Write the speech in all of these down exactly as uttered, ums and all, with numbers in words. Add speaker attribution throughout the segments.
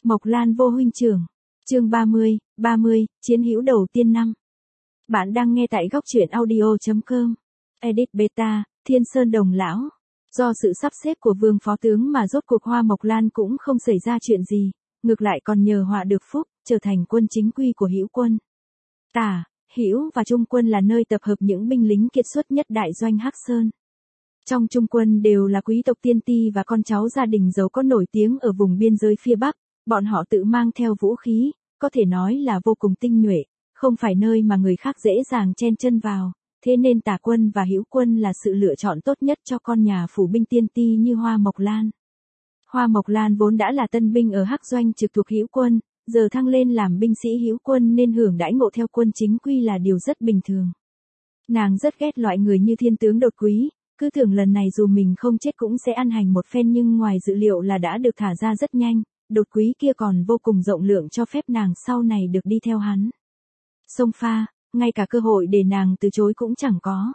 Speaker 1: Mộc Lan vô huynh trưởng. Chương ba mươi, ba mươi, chiến hữu đầu tiên năm. Bạn đang nghe tại góc truyện audio chấm com. Edit beta, Thiên Sơn Đồng lão. Do sự sắp xếp của Vương phó tướng mà rốt cuộc Hoa Mộc Lan cũng không xảy ra chuyện gì, ngược lại còn nhờ họa được phúc, trở thành quân chính quy của Hữu quân. Tả, Hữu và Trung quân là nơi tập hợp những binh lính kiệt xuất nhất đại doanh Hắc Sơn. Trong Trung quân đều là quý tộc tiên ti và con cháu gia đình giàu có nổi tiếng ở vùng biên giới phía Bắc, bọn họ tự mang theo vũ khí, có thể nói là vô cùng tinh nhuệ, không phải nơi mà người khác dễ dàng chen chân vào, thế nên Tả quân và Hữu quân là sự lựa chọn tốt nhất cho con nhà phủ binh tiên ti như Hoa Mộc Lan. Hoa Mộc Lan vốn đã là tân binh ở Hắc doanh trực thuộc Hữu quân, giờ thăng lên làm binh sĩ Hữu quân nên hưởng đãi ngộ theo quân chính quy là điều rất bình thường. Nàng rất ghét loại người như thiên tướng Đột Quý, cứ tưởng lần này dù mình không chết cũng sẽ ăn hành một phen, nhưng ngoài dự liệu là đã được thả ra rất nhanh, Đột Quý kia còn vô cùng rộng lượng cho phép nàng sau này được đi theo hắn. Xông pha, ngay cả cơ hội để nàng từ chối cũng chẳng có.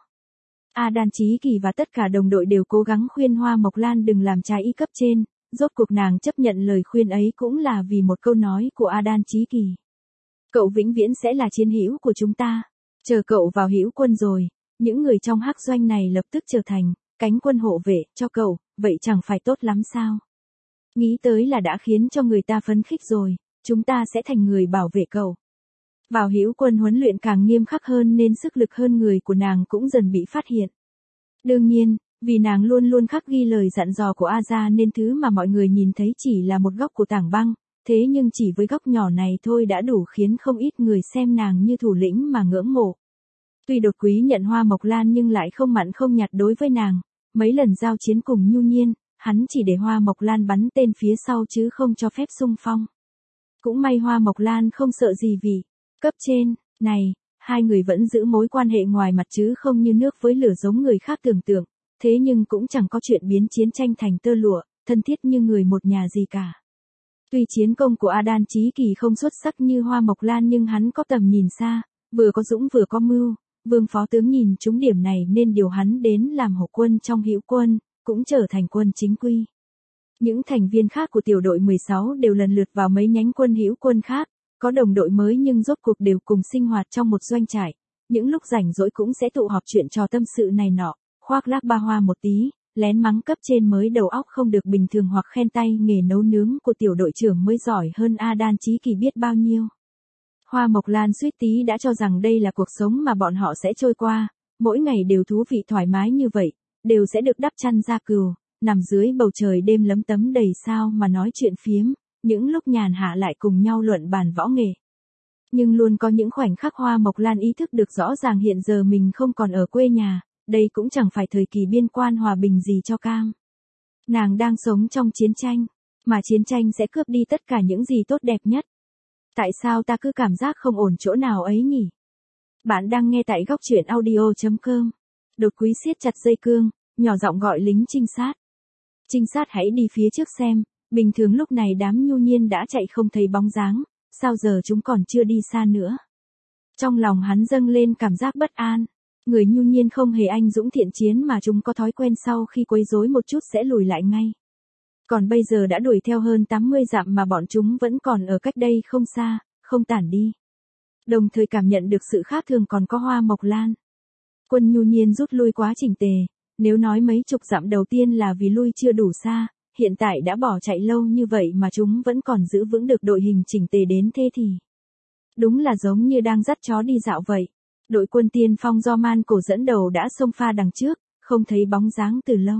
Speaker 1: A Đan Chí Kỳ và tất cả đồng đội đều cố gắng khuyên Hoa Mộc Lan đừng làm trái ý cấp trên, rốt cuộc nàng chấp nhận lời khuyên ấy cũng là vì một câu nói của A Đan Chí Kỳ. Cậu vĩnh viễn sẽ là chiến hữu của chúng ta. Chờ cậu vào Hữu quân rồi, những người trong Hắc doanh này lập tức trở thành cánh quân hộ vệ cho cậu, vậy chẳng phải tốt lắm sao? Nghĩ tới là đã khiến cho người ta phấn khích rồi, chúng ta sẽ thành người bảo vệ cậu. Vào Hữu quân huấn luyện càng nghiêm khắc hơn nên sức lực hơn người của nàng cũng dần bị phát hiện. Đương nhiên, vì nàng luôn luôn khắc ghi lời dặn dò của A Gia nên thứ mà mọi người nhìn thấy chỉ là một góc của tảng băng, thế nhưng chỉ với góc nhỏ này thôi đã đủ khiến không ít người xem nàng như thủ lĩnh mà ngưỡng mộ. Tuy Đột Quý nhận Hoa Mộc Lan nhưng lại không mặn không nhạt đối với nàng, mấy lần giao chiến cùng Nhu Nhiên, hắn chỉ để Hoa Mộc Lan bắn tên phía sau chứ không cho phép xung phong. Cũng may Hoa Mộc Lan không sợ gì vì cấp trên này, hai người vẫn giữ mối quan hệ ngoài mặt chứ không như nước với lửa giống người khác tưởng tượng, thế nhưng cũng chẳng có chuyện biến chiến tranh thành tơ lụa, thân thiết như người một nhà gì cả. Tuy chiến công của A Đan Chí Kỳ không xuất sắc như Hoa Mộc Lan nhưng hắn có tầm nhìn xa, vừa có dũng vừa có mưu. Vương phó tướng nhìn trúng điểm này nên điều hắn đến làm hổ quân trong Hữu quân, cũng trở thành quân chính quy. Những thành viên khác của tiểu đội mười sáu đều lần lượt vào mấy nhánh quân Hữu quân khác, có đồng đội mới nhưng rốt cuộc đều cùng sinh hoạt trong một doanh trại. Những lúc rảnh rỗi cũng sẽ tụ họp chuyện trò tâm sự này nọ, khoác lác ba hoa một tí, lén mắng cấp trên mới đầu óc không được bình thường hoặc khen tay nghề nấu nướng của tiểu đội trưởng mới giỏi hơn A Đan Chí Kỳ biết bao nhiêu. Hoa Mộc Lan suýt tí đã cho rằng đây là cuộc sống mà bọn họ sẽ trôi qua, mỗi ngày đều thú vị thoải mái như vậy, đều sẽ được đắp chăn da cừu, nằm dưới bầu trời đêm lấm tấm đầy sao mà nói chuyện phiếm, những lúc nhàn hạ lại cùng nhau luận bàn võ nghệ. Nhưng luôn có những khoảnh khắc Hoa Mộc Lan ý thức được rõ ràng hiện giờ mình không còn ở quê nhà, đây cũng chẳng phải thời kỳ biên quan hòa bình gì cho cam. Nàng đang sống trong chiến tranh, mà chiến tranh sẽ cướp đi tất cả những gì tốt đẹp nhất. Tại sao ta cứ cảm giác không ổn chỗ nào ấy nhỉ? Bạn đang nghe tại góc truyện audio chấm com. Đột Quý siết chặt dây cương, nhỏ giọng gọi lính trinh sát. Trinh sát hãy đi phía trước xem, bình thường lúc này đám Nhu Nhiên đã chạy không thấy bóng dáng, sao giờ chúng còn chưa đi xa nữa? Trong lòng hắn dâng lên cảm giác bất an, người Nhu Nhiên không hề anh dũng thiện chiến mà chúng có thói quen sau khi quấy rối một chút sẽ lùi lại ngay. Còn bây giờ đã đuổi theo hơn tám mươi dặm mà bọn chúng vẫn còn ở cách đây không xa, không tản đi. Đồng thời cảm nhận được sự khác thường còn có Hoa Mộc Lan. Quân Nhu Nhiên rút lui quá chỉnh tề, nếu nói mấy chục dặm đầu tiên là vì lui chưa đủ xa, hiện tại đã bỏ chạy lâu như vậy mà chúng vẫn còn giữ vững được đội hình chỉnh tề đến thế thì. Đúng là giống như đang dắt chó đi dạo vậy. Đội quân tiên phong do Man Cổ dẫn đầu đã xông pha đằng trước, không thấy bóng dáng từ lâu.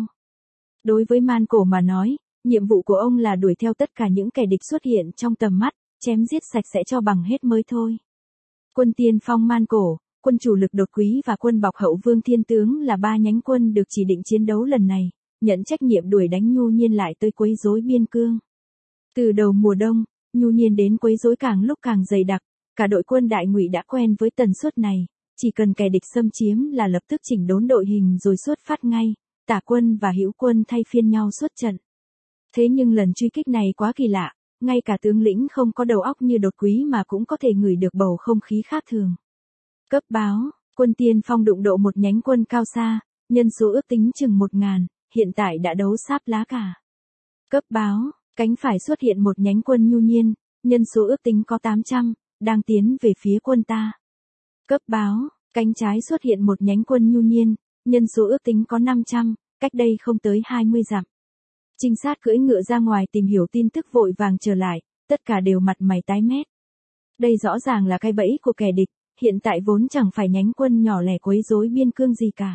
Speaker 1: Đối với Man Cổ mà nói, nhiệm vụ của ông là đuổi theo tất cả những kẻ địch xuất hiện trong tầm mắt, chém giết sạch sẽ cho bằng hết mới thôi. Quân tiên phong Man Cổ, quân chủ lực Đột Quý và quân bọc hậu Vương Thiên Tướng là ba nhánh quân được chỉ định chiến đấu lần này, nhận trách nhiệm đuổi đánh Nhu Nhiên lại tới quấy rối biên cương. Từ đầu mùa đông, Nhu Nhiên đến quấy rối càng lúc càng dày đặc, cả đội quân Đại Ngụy đã quen với tần suất này, chỉ cần kẻ địch xâm chiếm là lập tức chỉnh đốn đội hình rồi xuất phát ngay, Tả quân và Hữu quân thay phiên nhau xuất trận. Thế nhưng lần truy kích này quá kỳ lạ, ngay cả tướng lĩnh không có đầu óc như Đột Quý mà cũng có thể ngửi được bầu không khí khác thường. Cấp báo, quân tiên phong đụng độ một nhánh quân cao xa, nhân số ước tính chừng một ngàn, hiện tại đã đấu sáp lá cả. Cấp báo, Cánh phải xuất hiện một nhánh quân nhu nhiên, nhân số ước tính có tám trăm, đang tiến về phía quân ta. Cấp báo, cánh trái xuất hiện một nhánh quân nhu nhiên, nhân số ước tính có năm trăm, cách đây không tới hai mươi dặm. Trinh sát cưỡi ngựa ra ngoài tìm hiểu tin tức vội vàng trở lại, tất cả đều mặt mày tái mét. Đây rõ ràng là cái bẫy của kẻ địch, hiện tại vốn chẳng phải nhánh quân nhỏ lẻ quấy rối biên cương gì cả.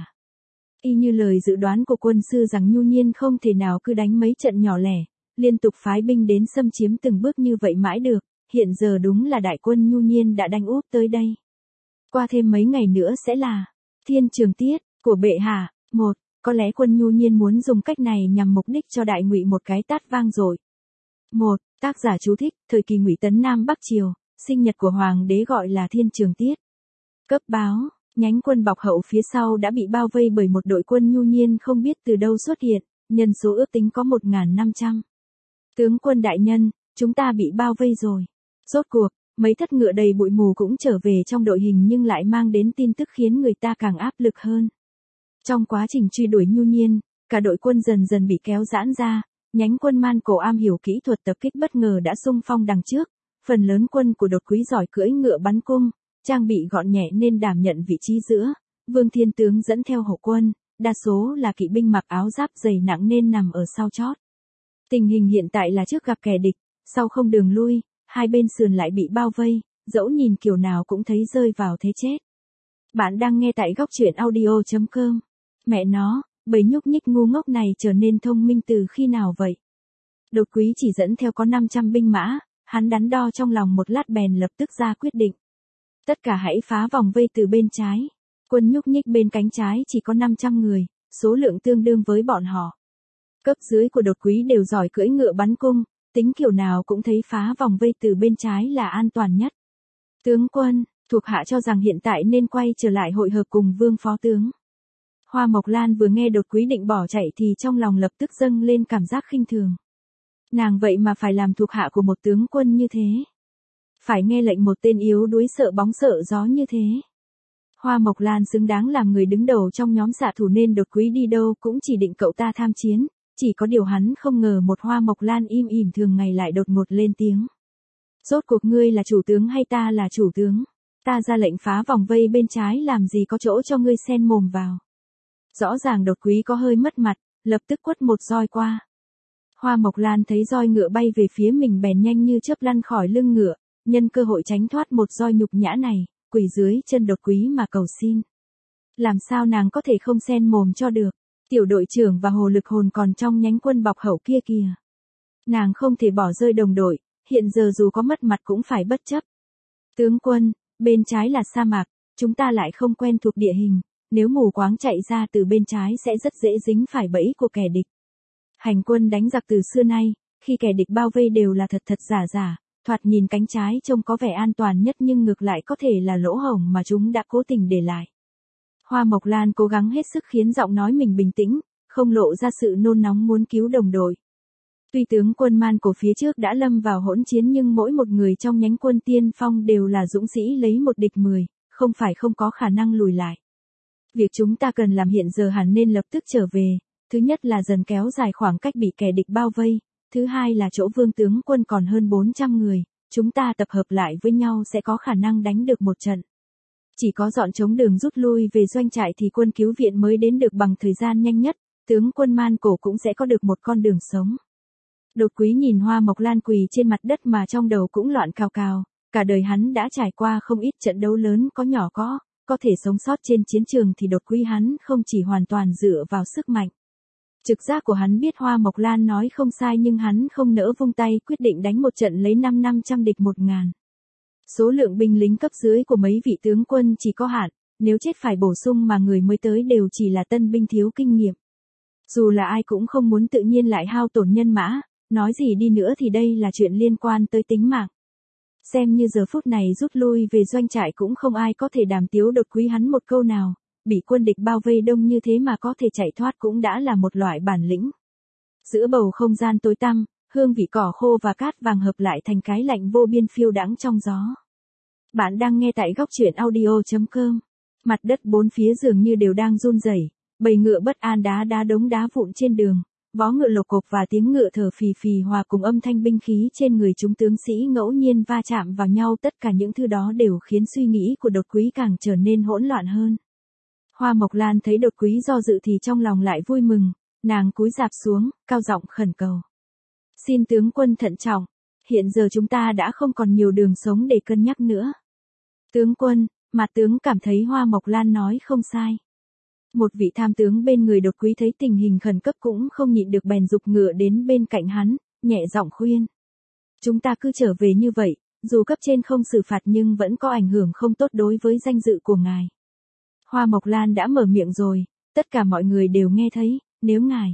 Speaker 1: Y như lời dự đoán của quân sư rằng nhu nhiên không thể nào cứ đánh mấy trận nhỏ lẻ, liên tục phái binh đến xâm chiếm từng bước như vậy mãi được, hiện giờ đúng là đại quân nhu nhiên đã đánh úp tới đây. Qua thêm mấy ngày nữa sẽ là thiên trường tiết của bệ hạ. Một, có lẽ quân nhu nhiên muốn dùng cách này nhằm mục đích cho đại ngụy một cái tát vang dội. Một, tác giả chú thích, thời kỳ Ngụy Tấn Nam Bắc Triều, sinh nhật của hoàng đế gọi là thiên trường tiết. Cấp báo, nhánh quân bọc hậu phía sau đã bị bao vây bởi một đội quân nhu nhiên không biết từ đâu xuất hiện, nhân số ước tính có một nghìn năm trăm. Tướng quân đại nhân, chúng ta bị bao vây rồi. Rốt cuộc, mấy thất ngựa đầy bụi mù cũng trở về trong đội hình nhưng lại mang đến tin tức khiến người ta càng áp lực hơn. Trong quá trình truy đuổi nhu nhiên, cả đội quân dần dần bị kéo giãn ra, nhánh quân Man Cổ am hiểu kỹ thuật tập kích bất ngờ đã xung phong đằng trước, phần lớn quân của Đột Quý giỏi cưỡi ngựa bắn cung, trang bị gọn nhẹ nên đảm nhận vị trí giữa, Vương Thiên tướng dẫn theo hậu quân, đa số là kỵ binh mặc áo giáp dày nặng nên nằm ở sau chót. Tình hình hiện tại là trước gặp kẻ địch, sau không đường lui, hai bên sườn lại bị bao vây, dẫu nhìn kiểu nào cũng thấy rơi vào thế chết. Bạn đang nghe tại góc truyện audio chấm com. Mẹ nó, bầy nhúc nhích ngu ngốc này trở nên thông minh từ khi nào vậy? Đột Quý chỉ dẫn theo có năm trăm binh mã, hắn đắn đo trong lòng một lát bèn lập tức ra quyết định. Tất cả hãy phá vòng vây từ bên trái. Quân nhúc nhích bên cánh trái chỉ có năm trăm người, số lượng tương đương với bọn họ. Cấp dưới của Đột Quý đều giỏi cưỡi ngựa bắn cung, tính kiểu nào cũng thấy phá vòng vây từ bên trái là an toàn nhất. Tướng quân, thuộc hạ cho rằng hiện tại nên quay trở lại hội hợp cùng Vương phó tướng. Hoa Mộc Lan vừa nghe Đột Quý định bỏ chạy thì trong lòng lập tức dâng lên cảm giác khinh thường. Nàng vậy mà phải làm thuộc hạ của một tướng quân như thế. Phải nghe lệnh một tên yếu đuối sợ bóng sợ gió như thế. Hoa Mộc Lan xứng đáng làm người đứng đầu trong nhóm xạ thủ nên Đột Quý đi đâu cũng chỉ định cậu ta tham chiến, chỉ có điều hắn không ngờ một Hoa Mộc Lan im ỉm thường ngày lại đột ngột lên tiếng. Rốt cuộc ngươi là chủ tướng hay ta là chủ tướng? Ta ra lệnh phá vòng vây bên trái làm gì có chỗ cho ngươi xen mồm vào. Rõ ràng Đột Quý có hơi mất mặt, lập tức quất một roi qua. Hoa Mộc Lan thấy roi ngựa bay về phía mình bèn nhanh như chớp lăn khỏi lưng ngựa, nhân cơ hội tránh thoát một roi nhục nhã này, quỳ dưới chân Đột Quý mà cầu xin. Làm sao nàng có thể không xen mồm cho được, tiểu đội trưởng và hồ lực hồn còn trong nhánh quân bọc hậu kia kìa. Nàng không thể bỏ rơi đồng đội, hiện giờ dù có mất mặt cũng phải bất chấp. Tướng quân, bên trái là sa mạc, chúng ta lại không quen thuộc địa hình, nếu mù quáng chạy ra từ bên trái sẽ rất dễ dính phải bẫy của kẻ địch. Hành quân đánh giặc từ xưa nay, khi kẻ địch bao vây đều là thật thật giả giả, thoạt nhìn cánh trái trông có vẻ an toàn nhất nhưng ngược lại có thể là lỗ hổng mà chúng đã cố tình để lại. Hoa Mộc Lan cố gắng hết sức khiến giọng nói mình bình tĩnh, không lộ ra sự nôn nóng muốn cứu đồng đội. Tuy tướng quân Man Cổ phía trước đã lâm vào hỗn chiến nhưng mỗi một người trong nhánh quân tiên phong đều là dũng sĩ lấy một địch mười, không phải không có khả năng lùi lại. Việc chúng ta cần làm hiện giờ hẳn nên lập tức trở về, thứ nhất là dần kéo dài khoảng cách bị kẻ địch bao vây, thứ hai là chỗ Vương tướng quân còn hơn bốn trăm người, chúng ta tập hợp lại với nhau sẽ có khả năng đánh được một trận. Chỉ có dọn trống đường rút lui về doanh trại thì quân cứu viện mới đến được bằng thời gian nhanh nhất, tướng quân Man Cổ cũng sẽ có được một con đường sống. Đột Quý nhìn Hoa Mộc Lan quỳ trên mặt đất mà trong đầu cũng loạn cào cào, cả đời hắn đã trải qua không ít trận đấu lớn có nhỏ có, có thể sống sót trên chiến trường thì Đột Quý hắn không chỉ hoàn toàn dựa vào sức mạnh. Trực giác của hắn biết Hoa Mộc Lan nói không sai nhưng hắn không nỡ vung tay quyết định đánh một trận lấy năm năm trăm địch một ngàn. Số lượng binh lính cấp dưới của mấy vị tướng quân chỉ có hạn, nếu chết phải bổ sung mà người mới tới đều chỉ là tân binh thiếu kinh nghiệm. Dù là ai cũng không muốn tự nhiên lại hao tổn nhân mã, nói gì đi nữa thì đây là chuyện liên quan tới tính mạng. Xem như giờ phút này rút lui về doanh trại cũng không ai có thể đàm tiếu Đột Quý hắn một câu nào, bị quân địch bao vây đông như thế mà có thể chạy thoát cũng đã là một loại bản lĩnh. Giữa bầu không gian tối tăm, hương vị cỏ khô và cát vàng hợp lại thành cái lạnh vô biên phiêu đãng trong gió. Bạn đang nghe tại góc truyện audio chấm com. Mặt đất bốn phía dường như đều đang run rẩy, bầy ngựa bất an đá đá đống đá vụn trên đường, Vó ngựa lộc cộc và tiếng ngựa thở phì phì hòa cùng âm thanh binh khí trên người chúng tướng sĩ ngẫu nhiên va chạm vào nhau, tất cả những thứ đó đều khiến suy nghĩ của Đột Quý càng trở nên hỗn loạn hơn. Hoa Mộc Lan thấy Đột Quý do dự thì trong lòng lại vui mừng, nàng cúi rạp xuống, cao giọng khẩn cầu. Xin tướng quân thận trọng, hiện giờ chúng ta đã không còn nhiều đường sống để cân nhắc nữa. Tướng quân, mà tướng cảm thấy Hoa Mộc Lan nói không sai. Một vị tham tướng bên người Đột Quý thấy tình hình khẩn cấp cũng không nhịn được bèn giục ngựa đến bên cạnh hắn, nhẹ giọng khuyên. Chúng ta cứ trở về như vậy, dù cấp trên không xử phạt nhưng vẫn có ảnh hưởng không tốt đối với danh dự của ngài. Hoa Mộc Lan đã mở miệng rồi, tất cả mọi người đều nghe thấy, nếu ngài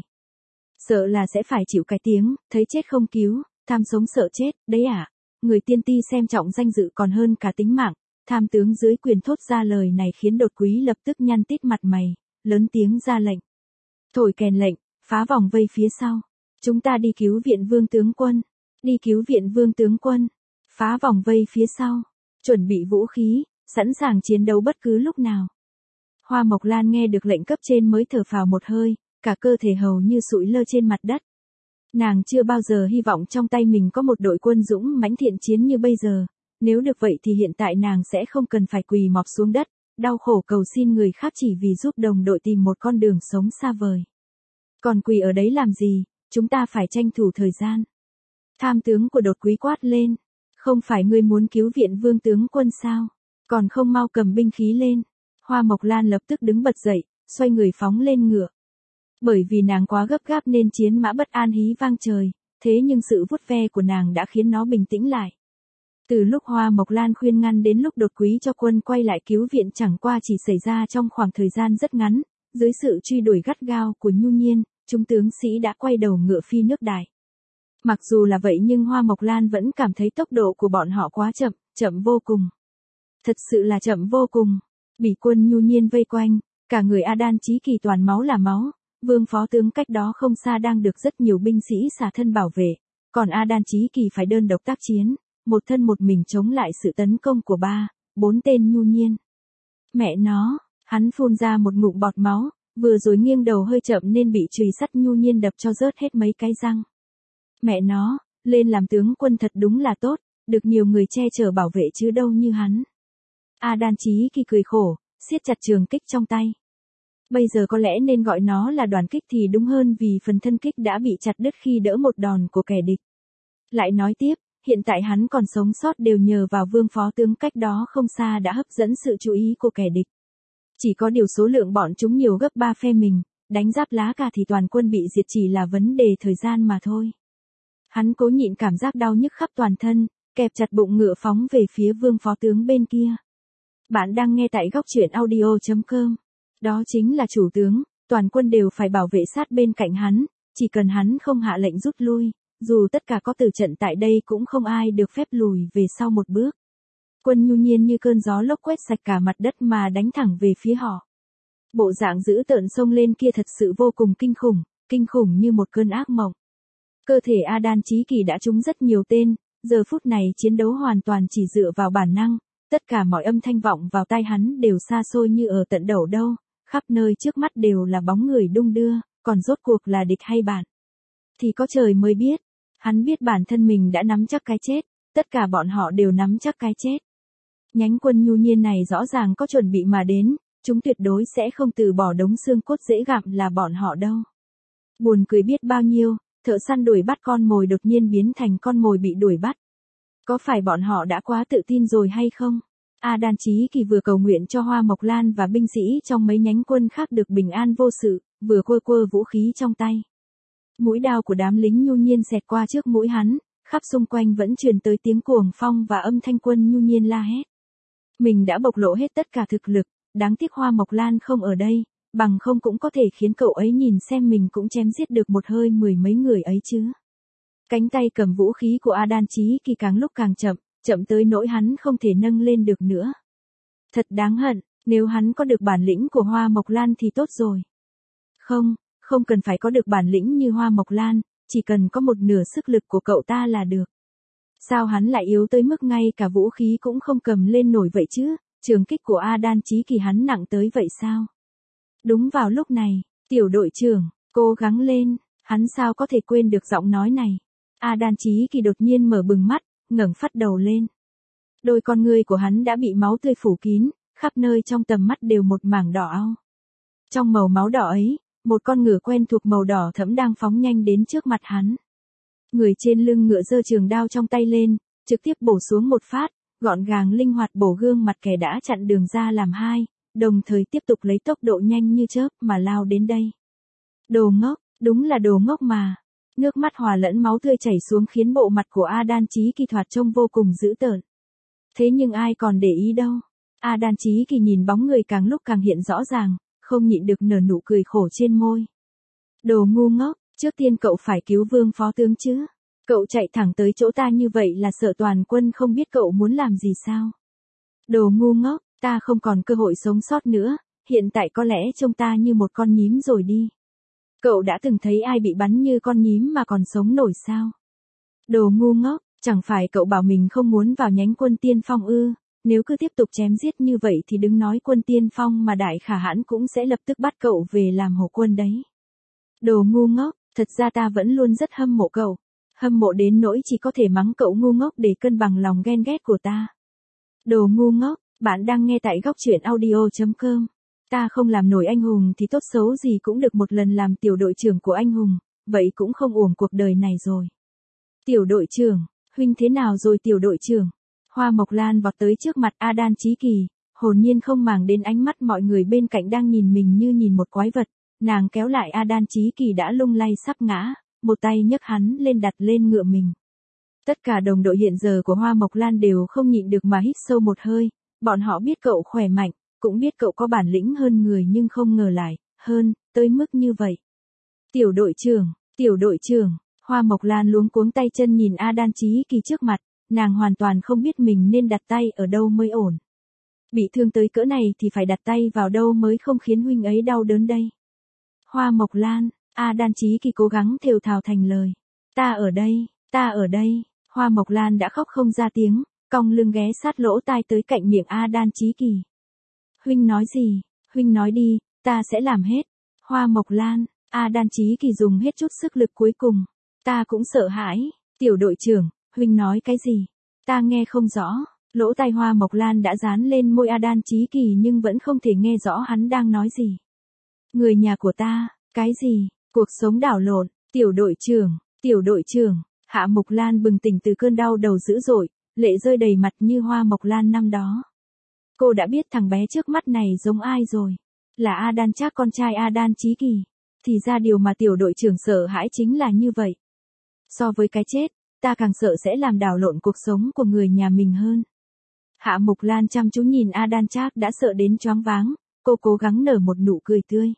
Speaker 1: sợ là sẽ phải chịu cái tiếng, thấy chết không cứu, tham sống sợ chết, đấy ạ. À? Người tiên ti xem trọng danh dự còn hơn cả tính mạng, tham tướng dưới quyền thốt ra lời này khiến Đột Quý lập tức nhăn tít mặt mày, lớn tiếng ra lệnh. Thổi kèn lệnh, phá vòng vây phía sau. Chúng ta đi cứu viện Vương tướng quân, đi cứu viện Vương tướng quân, phá vòng vây phía sau, chuẩn bị vũ khí, sẵn sàng chiến đấu bất cứ lúc nào. Hoa Mộc Lan nghe được lệnh cấp trên mới thở phào một hơi, cả cơ thể hầu như sụi lơ trên mặt đất. Nàng chưa bao giờ hy vọng trong tay mình có một đội quân dũng mãnh thiện chiến như bây giờ, nếu được vậy thì hiện tại nàng sẽ không cần phải quỳ mọp xuống đất, đau khổ cầu xin người khác chỉ vì giúp đồng đội tìm một con đường sống xa vời. Còn quỳ ở đấy làm gì, chúng ta phải tranh thủ thời gian. Tham tướng của Đột Quý quát lên, không phải ngươi muốn cứu viện Vương tướng quân sao, còn không mau cầm binh khí lên. Hoa Mộc Lan lập tức đứng bật dậy, xoay người phóng lên ngựa. Bởi vì nàng quá gấp gáp nên chiến mã bất an hí vang trời, thế nhưng sự vuốt ve của nàng đã khiến nó bình tĩnh lại. Từ lúc Hoa Mộc Lan khuyên ngăn đến lúc Đột Quý cho quân quay lại cứu viện chẳng qua chỉ xảy ra trong khoảng thời gian rất ngắn, dưới sự truy đuổi gắt gao của Nhu Nhiên, chúng tướng sĩ đã quay đầu ngựa phi nước đại. Mặc dù là vậy nhưng Hoa Mộc Lan vẫn cảm thấy tốc độ của bọn họ quá chậm, chậm vô cùng. Thật sự là chậm vô cùng. Bị quân Nhu Nhiên vây quanh, cả người A Đan Chí Kỳ toàn máu là máu, Vương phó tướng cách đó không xa đang được rất nhiều binh sĩ xả thân bảo vệ, còn A Đan Chí Kỳ phải đơn độc tác chiến, một thân một mình chống lại sự tấn công của ba, bốn tên Nhu Nhiên. Mẹ nó, hắn phun ra một ngụm bọt máu, vừa rồi nghiêng đầu hơi chậm nên bị chùy sắt Nhu Nhiên đập cho rớt hết mấy cái răng. Mẹ nó, lên làm tướng quân thật đúng là tốt, được nhiều người che chở bảo vệ chứ đâu như hắn. A Đan Chí Kỳ cười khổ, siết chặt trường kích trong tay. Bây giờ có lẽ nên gọi nó là đoàn kích thì đúng hơn vì phần thân kích đã bị chặt đứt khi đỡ một đòn của kẻ địch. Lại nói tiếp, hiện tại hắn còn sống sót đều nhờ vào Vương phó tướng cách đó không xa đã hấp dẫn sự chú ý của kẻ địch. Chỉ có điều số lượng bọn chúng nhiều gấp ba phe mình, đánh giáp lá cà thì toàn quân bị diệt chỉ là vấn đề thời gian mà thôi. Hắn cố nhịn cảm giác đau nhức khắp toàn thân, kẹp chặt bụng ngựa phóng về phía Vương phó tướng bên kia. Bạn đang nghe tại góc truyện audio chấm com. Đó chính là chủ tướng, toàn quân đều phải bảo vệ sát bên cạnh hắn, chỉ cần hắn không hạ lệnh rút lui, dù tất cả có tử trận tại đây cũng không ai được phép lùi về sau một bước. Quân Nhu Nhiên như cơn gió lốc quét sạch cả mặt đất mà đánh thẳng về phía họ. Bộ dạng dữ tợn xông lên kia thật sự vô cùng kinh khủng, kinh khủng như một cơn ác mộng. Cơ thể A Đan Chí Kỳ đã trúng rất nhiều tên, giờ phút này chiến đấu hoàn toàn chỉ dựa vào bản năng, tất cả mọi âm thanh vọng vào tai hắn đều xa xôi như ở tận đầu đâu, khắp nơi trước mắt đều là bóng người đung đưa, còn rốt cuộc là địch hay bạn. Thì có trời mới biết, hắn biết bản thân mình đã nắm chắc cái chết, tất cả bọn họ đều nắm chắc cái chết. Nhánh quân Nhu Nhiên này rõ ràng có chuẩn bị mà đến, chúng tuyệt đối sẽ không từ bỏ đống xương cốt dễ gặm là bọn họ đâu. Buồn cười biết bao nhiêu, thợ săn đuổi bắt con mồi đột nhiên biến thành con mồi bị đuổi bắt. Có phải bọn họ đã quá tự tin rồi hay không? A Đan Chí Kỳ vừa cầu nguyện cho Hoa Mộc Lan và binh sĩ trong mấy nhánh quân khác được bình an vô sự, vừa quơ quơ vũ khí trong tay. Mũi đao của đám lính Nhu Nhiên xẹt qua trước mũi hắn, khắp xung quanh vẫn truyền tới tiếng cuồng phong và âm thanh quân Nhu Nhiên la hét. Mình đã bộc lộ hết tất cả thực lực, đáng tiếc Hoa Mộc Lan không ở đây, bằng không cũng có thể khiến cậu ấy nhìn xem mình cũng chém giết được một hơi mười mấy người ấy chứ. Cánh tay cầm vũ khí của A Đan Chí Kỳ càng lúc càng chậm, chậm tới nỗi hắn không thể nâng lên được nữa. Thật đáng hận, nếu hắn có được bản lĩnh của Hoa Mộc Lan thì tốt rồi. Không, không cần phải có được bản lĩnh như Hoa Mộc Lan, chỉ cần có một nửa sức lực của cậu ta là được. Sao hắn lại yếu tới mức ngay cả vũ khí cũng không cầm lên nổi vậy chứ, trường kích của A Đan Chí Kỳ hắn nặng tới vậy sao? Đúng vào lúc này, tiểu đội trưởng, cố gắng lên, Hắn sao có thể quên được giọng nói này. Adan Chí Kỳ đột nhiên mở bừng mắt, ngẩng phát đầu lên. Đôi con ngươi của hắn đã bị máu tươi phủ kín, khắp nơi trong tầm mắt đều một mảng đỏ ao. Trong màu máu đỏ ấy, một con ngựa quen thuộc màu đỏ thẫm đang phóng nhanh đến trước mặt hắn. Người trên lưng ngựa giơ trường đao trong tay lên, trực tiếp bổ xuống một phát, gọn gàng linh hoạt bổ gương mặt kẻ đã chặn đường ra làm hai, đồng thời tiếp tục lấy tốc độ nhanh như chớp mà lao đến đây. Đồ ngốc, đúng là đồ ngốc mà. Nước mắt hòa lẫn máu tươi chảy xuống khiến bộ mặt của Adan Chí Kỳ thoạt trông vô cùng dữ tợn. Thế nhưng ai còn để ý đâu. Adan Chí Kỳ nhìn bóng người càng lúc càng hiện rõ ràng, không nhịn được nở nụ cười khổ trên môi. Đồ ngu ngốc, trước tiên cậu phải cứu Vương phó tướng chứ. Cậu chạy thẳng tới chỗ ta như vậy là sợ toàn quân không biết cậu muốn làm gì sao. Đồ ngu ngốc, ta không còn cơ hội sống sót nữa, hiện tại có lẽ trông ta như một con nhím rồi đi. Cậu đã từng thấy ai bị bắn như con nhím mà còn sống nổi sao? Đồ ngu ngốc, chẳng phải cậu bảo mình không muốn vào nhánh quân tiên phong ư, nếu cứ tiếp tục chém giết như vậy thì đừng nói quân tiên phong mà đại khả hãn cũng sẽ lập tức bắt cậu về làm hổ quân đấy. Đồ ngu ngốc, thật ra ta vẫn luôn rất hâm mộ cậu, hâm mộ đến nỗi chỉ có thể mắng cậu ngu ngốc để cân bằng lòng ghen ghét của ta. Đồ ngu ngốc, bạn đang nghe tại góc truyện audio chấm com. Ta không làm nổi anh hùng thì tốt xấu gì cũng được một lần làm tiểu đội trưởng của anh hùng, vậy cũng không uổng cuộc đời này rồi. Tiểu đội trưởng, huynh thế nào rồi tiểu đội trưởng? Hoa Mộc Lan vọt tới trước mặt Adan Chí Kỳ, hồn nhiên không màng đến ánh mắt mọi người bên cạnh đang nhìn mình như nhìn một quái vật, nàng kéo lại Adan Chí Kỳ đã lung lay sắp ngã, một tay nhấc hắn lên đặt lên ngựa mình. Tất cả đồng đội hiện giờ của Hoa Mộc Lan đều không nhịn được mà hít sâu một hơi, bọn họ biết cậu khỏe mạnh, cũng biết cậu có bản lĩnh hơn người nhưng không ngờ lại, hơn, tới mức như vậy. Tiểu đội trưởng, tiểu đội trưởng, Hoa Mộc Lan luống cuống tay chân nhìn Adan Chí Kỳ trước mặt, nàng hoàn toàn không biết mình nên đặt tay ở đâu mới ổn. Bị thương tới cỡ này thì phải đặt tay vào đâu mới không khiến huynh ấy đau đớn đây. Hoa Mộc Lan, Adan Chí Kỳ cố gắng thều thào thành lời. Ta ở đây, ta ở đây, Hoa Mộc Lan đã khóc không ra tiếng, cong lưng ghé sát lỗ tai tới cạnh miệng Adan Chí Kỳ. Huynh nói gì, huynh nói đi, ta sẽ làm hết. Hoa Mộc Lan, Adan Chí Kỳ dùng hết chút sức lực cuối cùng. Ta cũng sợ hãi, tiểu đội trưởng, huynh nói cái gì? Ta nghe không rõ, lỗ tai Hoa Mộc Lan đã dán lên môi Adan Chí Kỳ nhưng vẫn không thể nghe rõ hắn đang nói gì. Người nhà của ta, cái gì? Cuộc sống đảo lộn, tiểu đội trưởng, tiểu đội trưởng, Hạ Mộc Lan bừng tỉnh từ cơn đau đầu dữ dội, lệ rơi đầy mặt như Hoa Mộc Lan năm đó. Cô đã biết thằng bé trước mắt này giống ai rồi. Là Adan Trác, con trai Adan Chí Kỳ. Thì ra điều mà tiểu đội trưởng sợ hãi chính là như vậy. So với cái chết, ta càng sợ sẽ làm đảo lộn cuộc sống của người nhà mình hơn. Hạ Mộc Lan chăm chú nhìn Adan Trác đã sợ đến choáng váng, cô cố gắng nở một nụ cười tươi.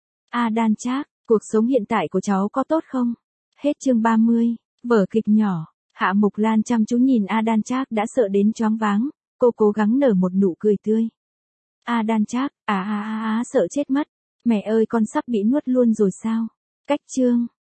Speaker 1: Adan Trác, cuộc sống hiện tại của cháu có tốt không? Hết chương ba mươi, vở kịch nhỏ. Hạ Mộc Lan chăm chú nhìn Adan Trác đã sợ đến choáng váng, cô cố gắng nở một nụ cười tươi. Adan Trác, à à à à sợ chết mất. Mẹ ơi, con sắp bị nuốt luôn rồi sao? Cách chương.